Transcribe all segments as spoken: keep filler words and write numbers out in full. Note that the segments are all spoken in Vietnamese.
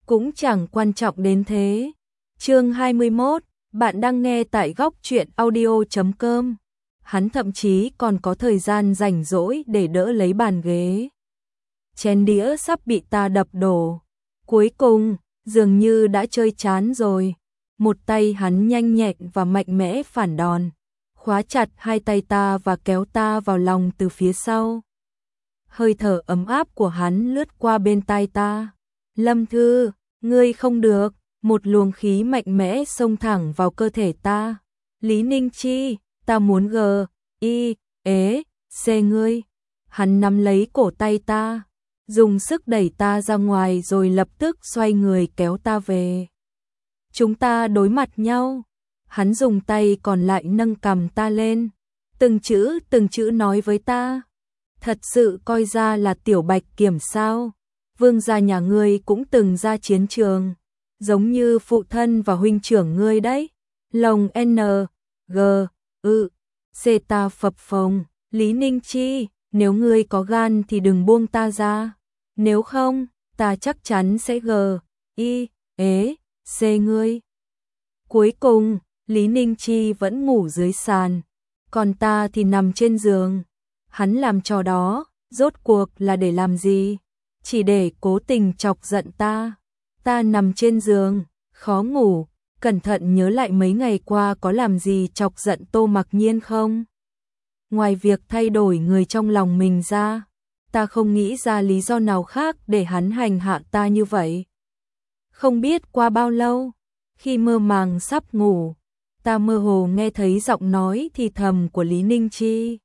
cũng chẳng quan trọng đến thế. Chương hai mươi mốt, bạn đang nghe tại góc truyện audio chấm com. Hắn thậm chí còn có thời gian rảnh rỗi để đỡ lấy bàn ghế. Chén đĩa sắp bị ta đập đổ. Cuối cùng, dường như đã chơi chán rồi. Một tay hắn nhanh nhẹn và mạnh mẽ phản đòn, khóa chặt hai tay ta và kéo ta vào lòng từ phía sau. Hơi thở ấm áp của hắn lướt qua bên tai ta. Lâm Thư, ngươi không được. Một luồng khí mạnh mẽ xông thẳng vào cơ thể ta. Lý Ninh Chi, ta muốn g, i, ế, c ngươi. Hắn nắm lấy cổ tay ta, dùng sức đẩy ta ra ngoài rồi lập tức xoay người kéo ta về. Chúng ta đối mặt nhau. Hắn dùng tay còn lại nâng cằm ta lên, từng chữ từng chữ nói với ta. Thật sự coi ra là tiểu bạch kiểm sao? Vương gia nhà ngươi cũng từng ra chiến trường, giống như phụ thân và huynh trưởng ngươi đấy. Lòng N, G, ư, C ta phập phồng. Lý Ninh Chi, nếu ngươi có gan thì đừng buông ta ra. Nếu không, ta chắc chắn sẽ g, i, ế, c ngươi. Cuối cùng, Lý Ninh Chi vẫn ngủ dưới sàn, còn ta thì nằm trên giường. Hắn làm trò đó, rốt cuộc là để làm gì? Chỉ để cố tình chọc giận ta. Ta nằm trên giường, khó ngủ, cẩn thận nhớ lại mấy ngày qua có làm gì chọc giận Tô Mặc Nhiên không? Ngoài việc thay đổi người trong lòng mình ra, ta không nghĩ ra lý do nào khác để hắn hành hạ ta như vậy. Không biết qua bao lâu, khi mơ màng sắp ngủ, ta mơ hồ nghe thấy giọng nói thì thầm của Lý Ninh Chi.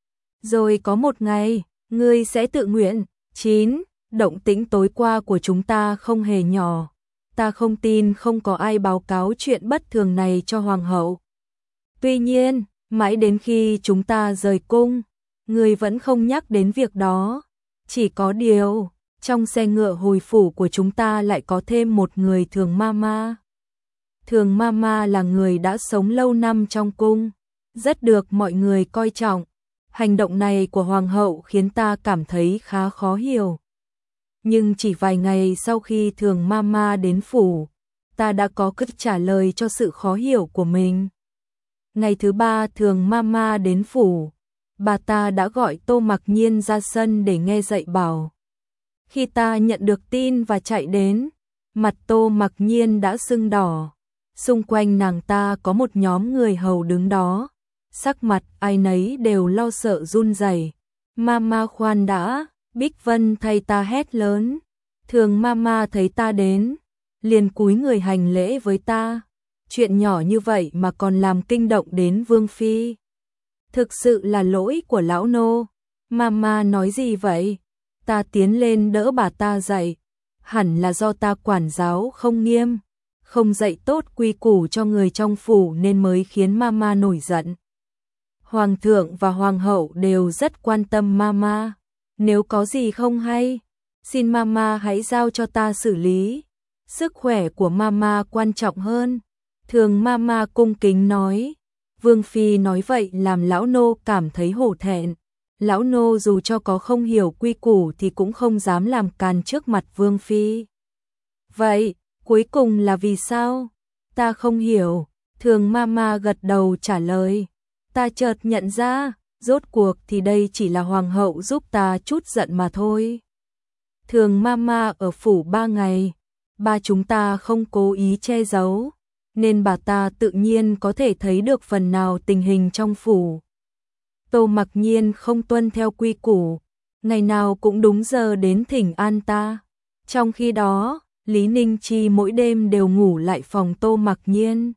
Rồi có một ngày, ngươi sẽ tự nguyện. Chín. Động tĩnh tối qua của chúng ta không hề nhỏ. Ta không tin không có ai báo cáo chuyện bất thường này cho hoàng hậu. Tuy nhiên, mãi đến khi chúng ta rời cung, ngươi vẫn không nhắc đến việc đó. Chỉ có điều, trong xe ngựa hồi phủ của chúng ta lại có thêm một người Thường Mama. Thường Mama là người đã sống lâu năm trong cung, rất được mọi người coi trọng. Hành động này của hoàng hậu khiến ta cảm thấy khá khó hiểu. Nhưng chỉ vài ngày sau khi Thường Mama đến phủ, ta đã có cách trả lời cho sự khó hiểu của mình. Ngày thứ ba Thường Mama đến phủ, bà ta đã gọi Tô Mặc Nhiên ra sân để nghe dạy bảo. Khi ta nhận được tin và chạy đến, mặt Tô Mặc Nhiên đã sưng đỏ. Xung quanh nàng ta có một nhóm người hầu đứng đó, sắc mặt ai nấy đều lo sợ run rẩy. Mama khoan đã, Bích Vân thay ta hét lớn. Thường Mama thấy ta đến, liền cúi người hành lễ với ta. Chuyện nhỏ như vậy mà còn làm kinh động đến Vương Phi. Thực sự là lỗi của lão nô. Mama nói gì vậy? Ta tiến lên đỡ bà ta dậy. Hẳn là do ta quản giáo không nghiêm, không dạy tốt quy củ cho người trong phủ nên mới khiến Mama nổi giận. Hoàng thượng và hoàng hậu đều rất quan tâm Mama. Nếu có gì không hay, xin Mama hãy giao cho ta xử lý. Sức khỏe của Mama quan trọng hơn. Thường Mama cung kính nói. Vương Phi nói vậy làm lão nô cảm thấy hổ thẹn. Lão nô dù cho có không hiểu quy củ thì cũng không dám làm càn trước mặt Vương Phi. Vậy, cuối cùng là vì sao? Ta không hiểu. Thường Mama gật đầu trả lời. Ta chợt nhận ra, rốt cuộc thì đây chỉ là hoàng hậu giúp ta chút giận mà thôi. Thường Mama ở phủ ba ngày, ba chúng ta không cố ý che giấu, nên bà ta tự nhiên có thể thấy được phần nào tình hình trong phủ. Tô Mặc Nhiên không tuân theo quy củ, ngày nào cũng đúng giờ đến thỉnh an ta. Trong khi đó, Lý Ninh Chi mỗi đêm đều ngủ lại phòng Tô Mặc Nhiên.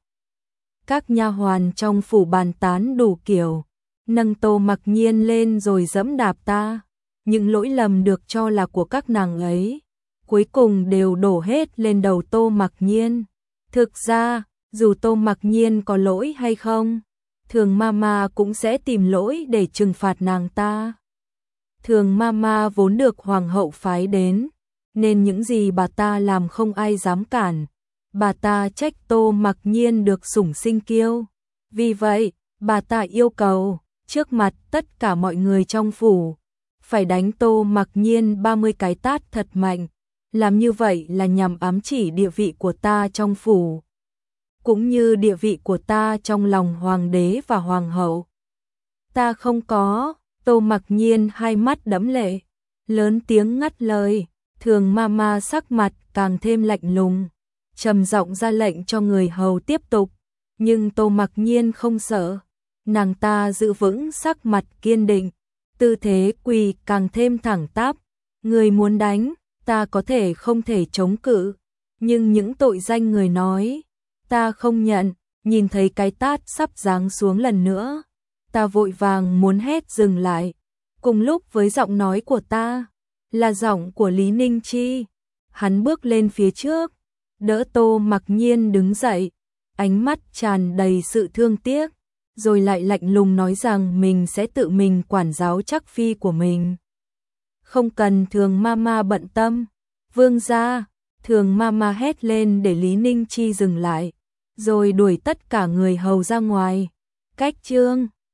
Các nha hoàn trong phủ bàn tán đủ kiểu, nâng Tô Mặc Nhiên lên rồi giẫm đạp ta. Những lỗi lầm được cho là của các nàng ấy, cuối cùng đều đổ hết lên đầu Tô Mặc Nhiên. Thực ra, dù Tô Mặc Nhiên có lỗi hay không, Thường Mama cũng sẽ tìm lỗi để trừng phạt nàng ta. Thường Mama vốn được hoàng hậu phái đến, nên những gì bà ta làm không ai dám cản. Bà ta trách Tô Mặc Nhiên được sủng sinh kiêu. Vì vậy, bà ta yêu cầu, trước mặt tất cả mọi người trong phủ, phải đánh Tô Mặc Nhiên ba mươi cái tát thật mạnh. Làm như vậy là nhằm ám chỉ địa vị của ta trong phủ, cũng như địa vị của ta trong lòng hoàng đế và hoàng hậu. Ta không có. Tô Mặc Nhiên hai mắt đẫm lệ, lớn tiếng ngắt lời. Thường Mama sắc mặt càng thêm lạnh lùng, trầm giọng ra lệnh cho người hầu tiếp tục, nhưng Tô Mặc Nhiên không sợ, nàng ta giữ vững sắc mặt kiên định, tư thế quỳ càng thêm thẳng tắp. Người muốn đánh, ta có thể không thể chống cự, nhưng những tội danh người nói, ta không nhận. Nhìn thấy cái tát sắp giáng xuống lần nữa, ta vội vàng muốn hét dừng lại. Cùng lúc với giọng nói của ta, là giọng của Lý Ninh Chi. Hắn bước lên phía trước, đỡ Tô Mặc Nhiên đứng dậy, ánh mắt tràn đầy sự thương tiếc, rồi lại lạnh lùng nói rằng mình sẽ tự mình quản giáo Trác phi của mình. Không cần Thường Mama bận tâm. Vương gia. Thường Mama hét lên để Lý Ninh Chi dừng lại, rồi đuổi tất cả người hầu ra ngoài. Cách chương